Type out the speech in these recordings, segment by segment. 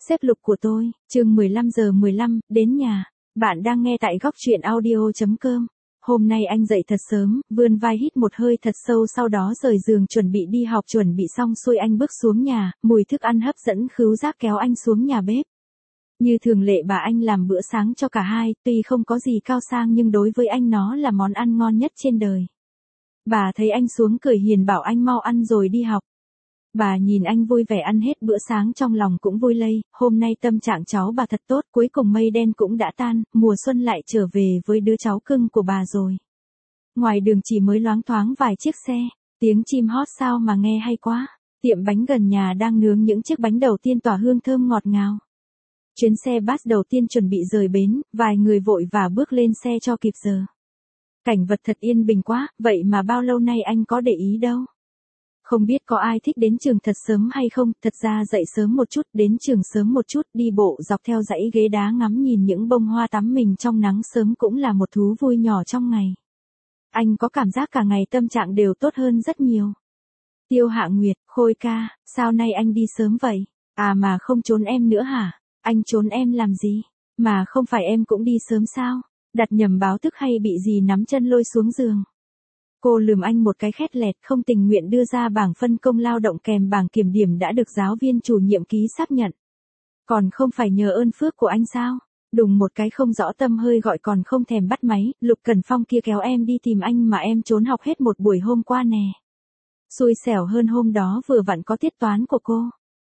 Xếp lục của tôi, chương 15:15, đến nhà. Bạn đang nghe tại góc truyện audio.com. Hôm nay anh dậy thật sớm, vươn vai hít một hơi thật sâu, sau đó rời giường chuẩn bị đi học. Chuẩn bị xong xuôi anh bước xuống nhà, mùi thức ăn hấp dẫn khứu giác kéo anh xuống nhà bếp. Như thường lệ bà anh làm bữa sáng cho cả hai, tuy không có gì cao sang nhưng đối với anh nó là món ăn ngon nhất trên đời. Bà thấy anh xuống cười hiền bảo anh mau ăn rồi đi học. Bà nhìn anh vui vẻ ăn hết bữa sáng trong lòng cũng vui lây, hôm nay tâm trạng cháu bà thật tốt, cuối cùng mây đen cũng đã tan, mùa xuân lại trở về với đứa cháu cưng của bà rồi. Ngoài đường chỉ mới loáng thoáng vài chiếc xe, tiếng chim hót sao mà nghe hay quá, tiệm bánh gần nhà đang nướng những chiếc bánh đầu tiên tỏa hương thơm ngọt ngào. Chuyến xe bus đầu tiên chuẩn bị rời bến, vài người vội vã bước lên xe cho kịp giờ. Cảnh vật thật yên bình quá, vậy mà bao lâu nay anh có để ý đâu. Không biết có ai thích đến trường thật sớm hay không, thật ra dậy sớm một chút, đến trường sớm một chút, đi bộ dọc theo dãy ghế đá ngắm nhìn những bông hoa tắm mình trong nắng sớm cũng là một thú vui nhỏ trong ngày. Anh có cảm giác cả ngày tâm trạng đều tốt hơn rất nhiều. Tiêu Hạ Nguyệt, Khôi ca, sao nay anh đi sớm vậy? À mà không trốn em nữa hả? Anh trốn em làm gì? Mà không phải em cũng đi sớm sao? Đặt nhầm báo thức hay bị gì nắm chân lôi xuống giường? Cô lườm anh một cái khét lẹt, không tình nguyện đưa ra bảng phân công lao động kèm bảng kiểm điểm đã được giáo viên chủ nhiệm ký xác nhận. Còn không phải nhờ ơn phước của anh sao? Đùng một cái không rõ tâm hơi gọi còn không thèm bắt máy, Lục Cẩn Phong kia kéo em đi tìm anh mà em trốn học hết một buổi hôm qua nè. Xui xẻo hơn hôm đó vừa vặn có tiết toán của cô.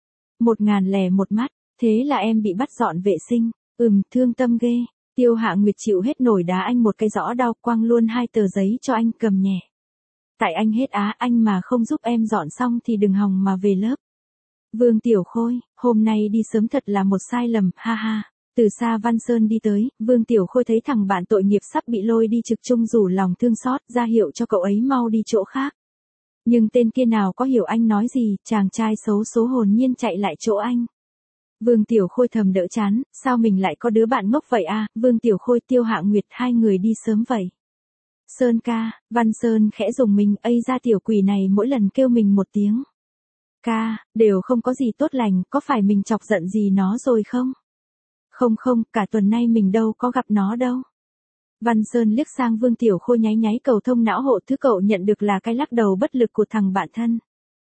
1001 mắt, thế là em bị bắt dọn vệ sinh, thương tâm ghê. Tiêu Hạ Nguyệt chịu hết nổi đá anh một cái rõ đau, quăng luôn 2 tờ giấy cho anh cầm nhẹ. Tại anh hết á, anh mà không giúp em dọn xong thì đừng hòng mà về lớp. Vương Tiểu Khôi, hôm nay đi sớm thật là một sai lầm, ha ha. Từ xa Văn Sơn đi tới, Vương Tiểu Khôi thấy thằng bạn tội nghiệp sắp bị lôi đi trực chung rủ lòng thương xót, ra hiệu cho cậu ấy mau đi chỗ khác. Nhưng tên kia nào có hiểu anh nói gì, chàng trai xấu số hồn nhiên chạy lại chỗ anh. Vương Tiểu Khôi thầm đỡ chán, sao mình lại có đứa bạn ngốc vậy à? Vương Tiểu Khôi, Tiêu Hạ Nguyệt, hai người đi sớm vậy. Sơn ca, Văn Sơn khẽ dùng mình, ây ra tiểu quỷ này mỗi lần kêu mình một tiếng. Ca, đều không có gì tốt lành, có phải mình chọc giận gì nó rồi không? Không, cả tuần nay mình đâu có gặp nó đâu. Văn Sơn liếc sang Vương Tiểu Khôi nháy nháy cầu thông não hộ, thứ cậu nhận được là cái lắc đầu bất lực của thằng bạn thân.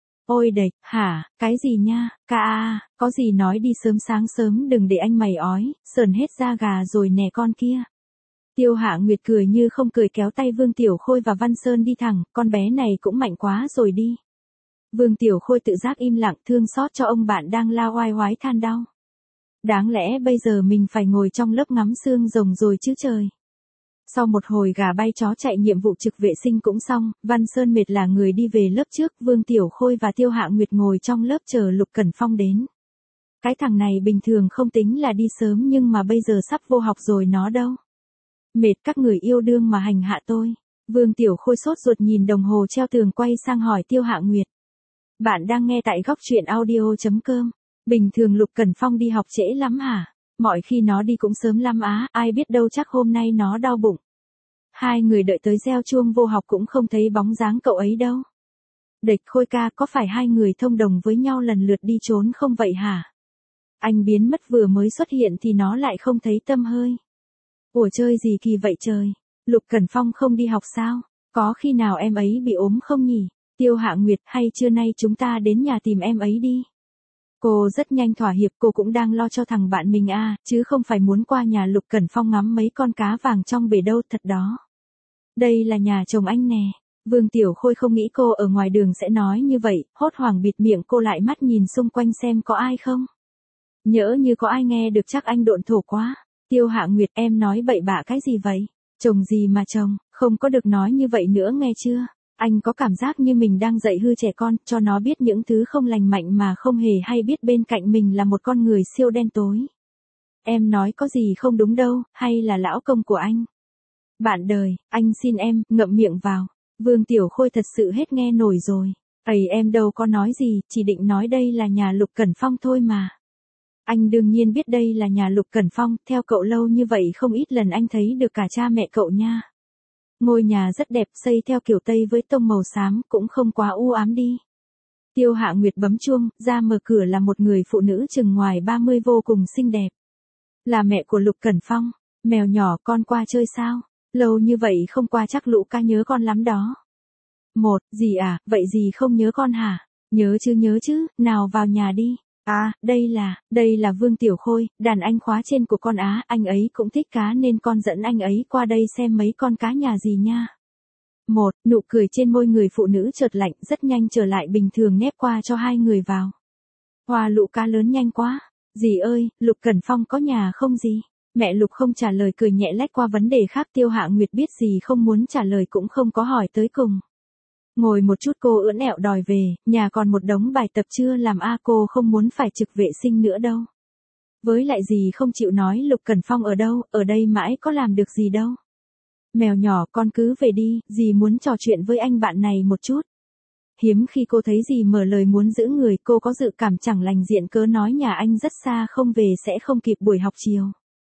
Ôi đệch, hả, cái gì nha, ca à, có gì nói đi sớm sáng sớm đừng để anh mày ói, sờn hết da gà rồi nè con kia. Tiêu Hạ Nguyệt cười như không cười kéo tay Vương Tiểu Khôi và Văn Sơn đi thẳng, con bé này cũng mạnh quá rồi đi. Vương Tiểu Khôi tự giác im lặng thương xót cho ông bạn đang la oai oái than đau. Đáng lẽ bây giờ mình phải ngồi trong lớp ngắm xương rồng rồi chứ trời. Sau một hồi gà bay chó chạy nhiệm vụ trực vệ sinh cũng xong, Văn Sơn mệt là người đi về lớp trước, Vương Tiểu Khôi và Tiêu Hạ Nguyệt ngồi trong lớp chờ Lục Cẩn Phong đến. Cái thằng này bình thường không tính là đi sớm nhưng mà bây giờ sắp vô học rồi nó đâu. Mệt các người yêu đương mà hành hạ tôi. Vương Tiểu Khôi sốt ruột nhìn đồng hồ treo tường quay sang hỏi Tiêu Hạ Nguyệt. Bạn đang nghe tại góc truyện audio.com. Bình thường Lục Cẩn Phong đi học trễ lắm hả? Mọi khi nó đi cũng sớm lắm á, ai biết đâu chắc hôm nay nó đau bụng. Hai người đợi tới reo chuông vô học cũng không thấy bóng dáng cậu ấy đâu. Đệch Khôi ca, có phải hai người thông đồng với nhau lần lượt đi trốn không vậy hả? Anh biến mất vừa mới xuất hiện thì nó lại không thấy tăm hơi. Ủa chơi gì kỳ vậy trời? Lục Cẩn Phong không đi học sao? Có khi nào em ấy bị ốm không nhỉ? Tiêu Hạ Nguyệt, hay trưa nay chúng ta đến nhà tìm em ấy đi. Cô rất nhanh thỏa hiệp, cô cũng đang lo cho thằng bạn mình à, chứ không phải muốn qua nhà Lục Cẩn Phong ngắm mấy con cá vàng trong bể đâu, thật đó. Đây là nhà chồng anh nè. Vương Tiểu Khôi không nghĩ cô ở ngoài đường sẽ nói như vậy, hốt hoảng bịt miệng, cô lại mắt nhìn xung quanh xem có ai không. Nhỡ như có ai nghe được chắc anh độn thổ quá. Tiêu Hạ Nguyệt, em nói bậy bạ cái gì vậy? Chồng gì mà chồng, không có được nói như vậy nữa nghe chưa? Anh có cảm giác như mình đang dạy hư trẻ con, cho nó biết những thứ không lành mạnh mà không hề hay biết bên cạnh mình là một con người siêu đen tối. Em nói có gì không đúng đâu, hay là lão công của anh? Bạn đời, anh xin em, ngậm miệng vào. Vương Tiểu Khôi thật sự hết nghe nổi rồi. Ây em đâu có nói gì, chỉ định nói đây là nhà Lục Cẩn Phong thôi mà. Anh đương nhiên biết đây là nhà Lục Cẩn Phong, theo cậu lâu như vậy không ít lần anh thấy được cả cha mẹ cậu nha. Ngôi nhà rất đẹp, xây theo kiểu Tây với tông màu xám, cũng không quá u ám đi. Tiêu Hạ Nguyệt bấm chuông, ra mở cửa là một người phụ nữ chừng ngoài 30 vô cùng xinh đẹp. Là mẹ của Lục Cẩn Phong. Mèo nhỏ, con qua chơi sao? Lâu như vậy không qua chắc Lũ ca nhớ con lắm đó. Một, dì à, vậy dì không nhớ con hả? Nhớ chứ, nào vào nhà đi. À, đây là Vương Tiểu Khôi, đàn anh khóa trên của con Á, anh ấy cũng thích cá nên con dẫn anh ấy qua đây xem mấy con cá nhà dì nha. Một, nụ cười trên môi người phụ nữ chợt lạnh, rất nhanh trở lại bình thường nép qua cho hai người vào. Hoa Lũ ca lớn nhanh quá. Dì ơi, Lục Cẩn Phong có nhà không dì? Mẹ Lục không trả lời, cười nhẹ lách qua vấn đề khác. Tiêu Hạ Nguyệt biết dì không muốn trả lời cũng không có hỏi tới cùng. Ngồi một chút cô ưỡn ẹo đòi về, nhà còn một đống bài tập chưa làm cô không muốn phải trực vệ sinh nữa đâu. Với lại dì không chịu nói Lục Cẩn Phong ở đâu, ở đây mãi có làm được gì đâu. Mèo nhỏ, con cứ về đi, dì muốn trò chuyện với anh bạn này một chút. Hiếm khi cô thấy dì mở lời muốn giữ người, cô có dự cảm chẳng lành diện cớ nói nhà anh rất xa không về sẽ không kịp buổi học chiều.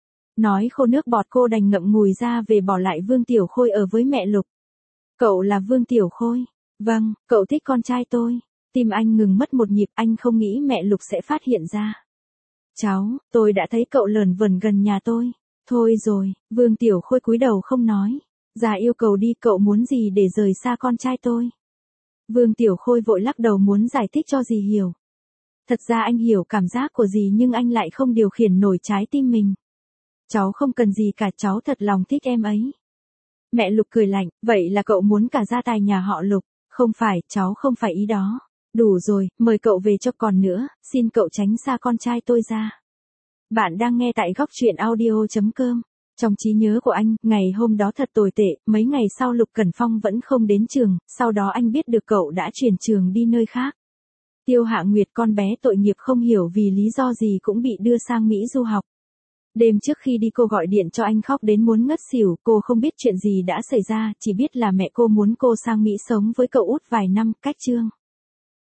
Nói khô nước bọt cô đành ngậm ngùi ra về bỏ lại Vương Tiểu Khôi ở với mẹ Lục. Cậu là Vương Tiểu Khôi? Vâng, cậu thích con trai tôi. Tim anh ngừng mất một nhịp, anh không nghĩ mẹ Lục sẽ phát hiện ra. Cháu, tôi đã thấy cậu lởn vởn gần nhà tôi. Thôi rồi, Vương Tiểu Khôi cúi đầu không nói. Già yêu cầu đi, cậu muốn gì để rời xa con trai tôi? Vương Tiểu Khôi vội lắc đầu muốn giải thích cho dì hiểu. Thật ra anh hiểu cảm giác của dì nhưng anh lại không điều khiển nổi trái tim mình. Cháu không cần gì cả, cháu thật lòng thích em ấy. Mẹ Lục cười lạnh, vậy là cậu muốn cả gia tài nhà họ Lục? Không phải, cháu không phải ý đó. Đủ rồi, mời cậu về cho còn nữa, xin cậu tránh xa con trai tôi ra. Bạn đang nghe tại góc truyện audio.com. Trong trí nhớ của anh, ngày hôm đó thật tồi tệ, mấy ngày sau Lục Cẩn Phong vẫn không đến trường, sau đó anh biết được cậu đã chuyển trường đi nơi khác. Tiêu Hạ Nguyệt, con bé tội nghiệp không hiểu vì lý do gì cũng bị đưa sang Mỹ du học. Đêm trước khi đi cô gọi điện cho anh khóc đến muốn ngất xỉu, cô không biết chuyện gì đã xảy ra, chỉ biết là mẹ cô muốn cô sang Mỹ sống với cậu út vài năm, cách chương.